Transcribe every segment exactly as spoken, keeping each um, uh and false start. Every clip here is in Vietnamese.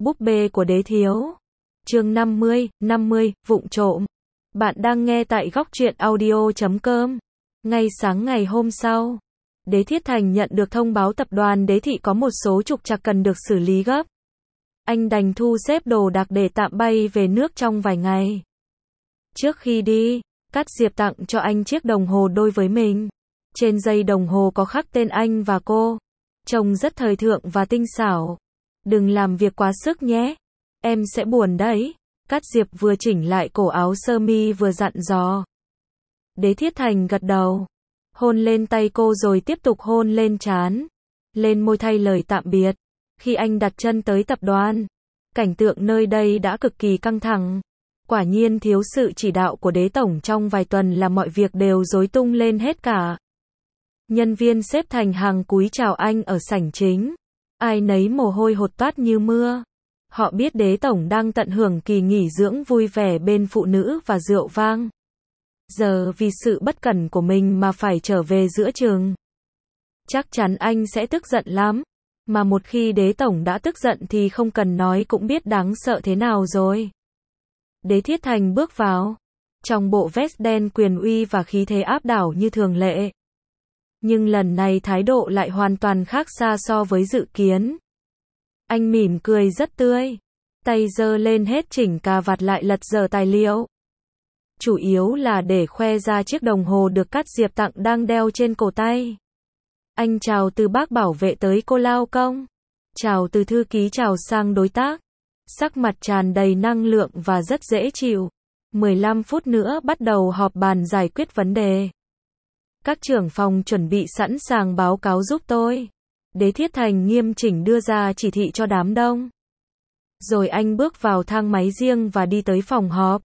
Búp bê của đế thiếu. Chương năm mươi, năm mươi, vụng trộm. Bạn đang nghe tại góc truyện audio chấm com. Ngay sáng ngày hôm sau, Đế Thiết Thành nhận được thông báo tập đoàn Đế Thị có một số trục trặc cần được xử lý gấp. Anh đành thu xếp đồ đạc để tạm bay về nước trong vài ngày. Trước khi đi, Cát Diệp tặng cho anh chiếc đồng hồ đôi với mình. Trên dây đồng hồ có khắc tên anh và cô. Trông rất thời thượng và tinh xảo. Đừng làm việc quá sức nhé. Em sẽ buồn đấy. Cát Diệp vừa chỉnh lại cổ áo sơ mi vừa dặn dò. Đế Thiết Thành gật đầu. Hôn lên tay cô rồi tiếp tục hôn lên trán. Lên môi thay lời tạm biệt. Khi anh đặt chân tới tập đoàn, cảnh tượng nơi đây đã cực kỳ căng thẳng. Quả nhiên thiếu sự chỉ đạo của đế tổng trong vài tuần là mọi việc đều rối tung lên hết cả. Nhân viên xếp thành hàng cúi chào anh ở sảnh chính. Ai nấy mồ hôi hột toát như mưa. Họ biết đế tổng đang tận hưởng kỳ nghỉ dưỡng vui vẻ bên phụ nữ và rượu vang. Giờ vì sự bất cẩn của mình mà phải trở về giữa chừng. Chắc chắn anh sẽ tức giận lắm. Mà một khi đế tổng đã tức giận thì không cần nói cũng biết đáng sợ thế nào rồi. Đế Thiết Thành bước vào. Trong bộ vest đen quyền uy và khí thế áp đảo như thường lệ. Nhưng lần này thái độ lại hoàn toàn khác xa so với dự kiến. Anh mỉm cười rất tươi. Tay giơ lên hết chỉnh cà vạt lại lật dở tài liệu. Chủ yếu là để khoe ra chiếc đồng hồ được Cát Diệp tặng đang đeo trên cổ tay. Anh chào từ bác bảo vệ tới cô lao công. Chào từ thư ký chào sang đối tác. Sắc mặt tràn đầy năng lượng và rất dễ chịu. mười lăm phút nữa bắt đầu họp bàn giải quyết vấn đề. Các trưởng phòng chuẩn bị sẵn sàng báo cáo giúp tôi. Đế Thiết Thành nghiêm chỉnh đưa ra chỉ thị cho đám đông. Rồi anh bước vào thang máy riêng và đi tới phòng họp.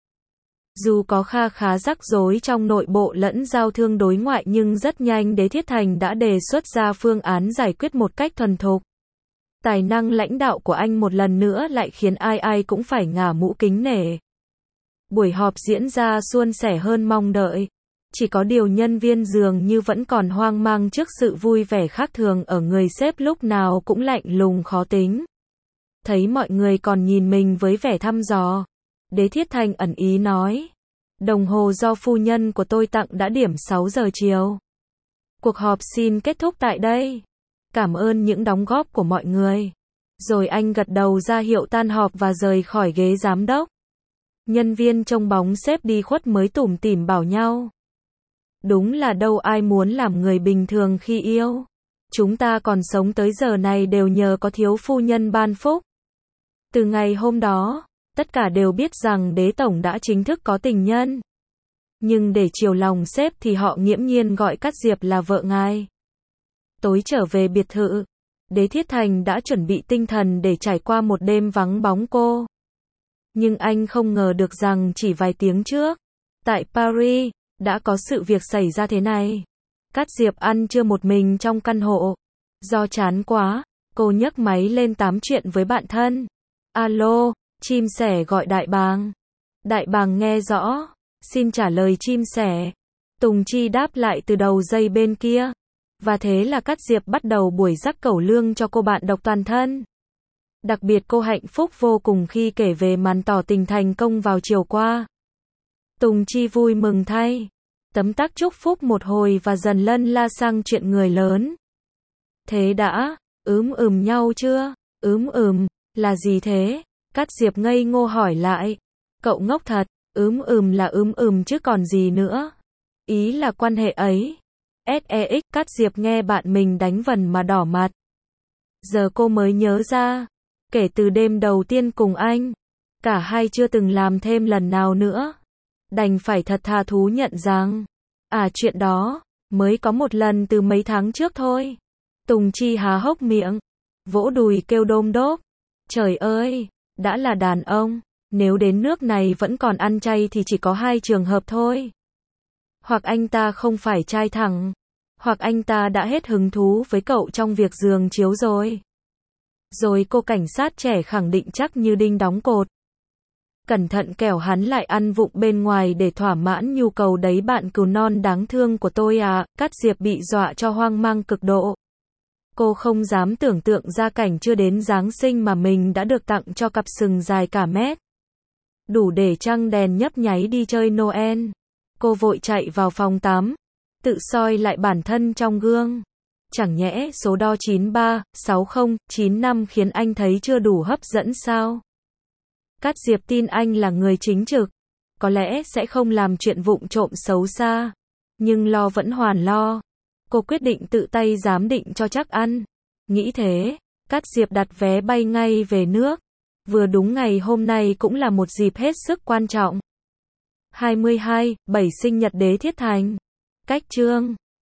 Dù có kha khá rắc rối trong nội bộ lẫn giao thương đối ngoại nhưng rất nhanh Đế Thiết Thành đã đề xuất ra phương án giải quyết một cách thuần thục. Tài năng lãnh đạo của anh một lần nữa lại khiến ai ai cũng phải ngả mũ kính nể. Buổi họp diễn ra suôn sẻ hơn mong đợi. Chỉ có điều nhân viên dường như vẫn còn hoang mang trước sự vui vẻ khác thường ở người sếp lúc nào cũng lạnh lùng khó tính. Thấy mọi người còn nhìn mình với vẻ thăm dò. Đế Thiết Thành ẩn ý nói. Đồng hồ do phu nhân của tôi tặng đã điểm sáu giờ chiều. Cuộc họp xin kết thúc tại đây. Cảm ơn những đóng góp của mọi người. Rồi anh gật đầu ra hiệu tan họp và rời khỏi ghế giám đốc. Nhân viên trông bóng sếp đi khuất mới tủm tỉm bảo nhau. Đúng là đâu ai muốn làm người bình thường khi yêu. Chúng ta còn sống tới giờ này đều nhờ có thiếu phu nhân ban phúc. Từ ngày hôm đó, tất cả đều biết rằng đế tổng đã chính thức có tình nhân. Nhưng để chiều lòng sếp thì họ nghiễm nhiên gọi Cát Diệp là vợ ngài. Tối trở về biệt thự, Đế Thiết Thành đã chuẩn bị tinh thần để trải qua một đêm vắng bóng cô. Nhưng anh không ngờ được rằng chỉ vài tiếng trước, tại Paris, đã có sự việc xảy ra thế này. Cát Diệp ăn trưa một mình trong căn hộ. Do chán quá, cô nhấc máy lên tám chuyện với bạn thân. Alo, chim sẻ gọi đại bàng. Đại bàng nghe rõ, xin trả lời chim sẻ. Tùng Chi đáp lại từ đầu dây bên kia. Và thế là Cát Diệp bắt đầu buổi rắc cẩu lương cho cô bạn độc toàn thân. Đặc biệt cô hạnh phúc vô cùng khi kể về màn tỏ tình thành công vào chiều qua. Tùng Chi vui mừng thay. Tấm tắc chúc phúc một hồi và dần lân la sang chuyện người lớn. Thế đã, ướm ừm nhau chưa? Ướm ừm, là gì thế? Cát Diệp ngây ngô hỏi lại. Cậu ngốc thật, ướm ừm là ướm ừm chứ còn gì nữa. Ý là quan hệ ấy. sex, Cát Diệp nghe bạn mình đánh vần mà đỏ mặt. Giờ cô mới nhớ ra. Kể từ đêm đầu tiên cùng anh, cả hai chưa từng làm thêm lần nào nữa. Đành phải thật thà thú nhận rằng, à chuyện đó, mới có một lần từ mấy tháng trước thôi. Tùng Chi há hốc miệng, vỗ đùi kêu đôm đốp. Trời ơi, đã là đàn ông, nếu đến nước này vẫn còn ăn chay thì chỉ có hai trường hợp thôi. Hoặc anh ta không phải trai thẳng, hoặc anh ta đã hết hứng thú với cậu trong việc giường chiếu rồi. Rồi cô cảnh sát trẻ khẳng định chắc như đinh đóng cột. Cẩn thận kẻo hắn lại ăn vụng bên ngoài để thỏa mãn nhu cầu đấy bạn cừu non đáng thương của tôi à. Cát Diệp bị dọa cho hoang mang cực độ. Cô không dám tưởng tượng ra cảnh chưa đến Giáng sinh mà mình đã được tặng cho cặp sừng dài cả mét. Đủ để trăng đèn nhấp nháy đi chơi Noel. Cô vội chạy vào phòng tắm, tự soi lại bản thân trong gương. Chẳng nhẽ số đo chín ba, sáu không, chín năm khiến anh thấy chưa đủ hấp dẫn sao? Cát Diệp tin anh là người chính trực, có lẽ sẽ không làm chuyện vụng trộm xấu xa. Nhưng lo vẫn hoàn lo. Cô quyết định tự tay giám định cho chắc ăn. Nghĩ thế, Cát Diệp đặt vé bay ngay về nước. Vừa đúng ngày hôm nay cũng là một dịp hết sức quan trọng. hai mươi hai, bảy sinh nhật Đế Thiết Thành. Cách chương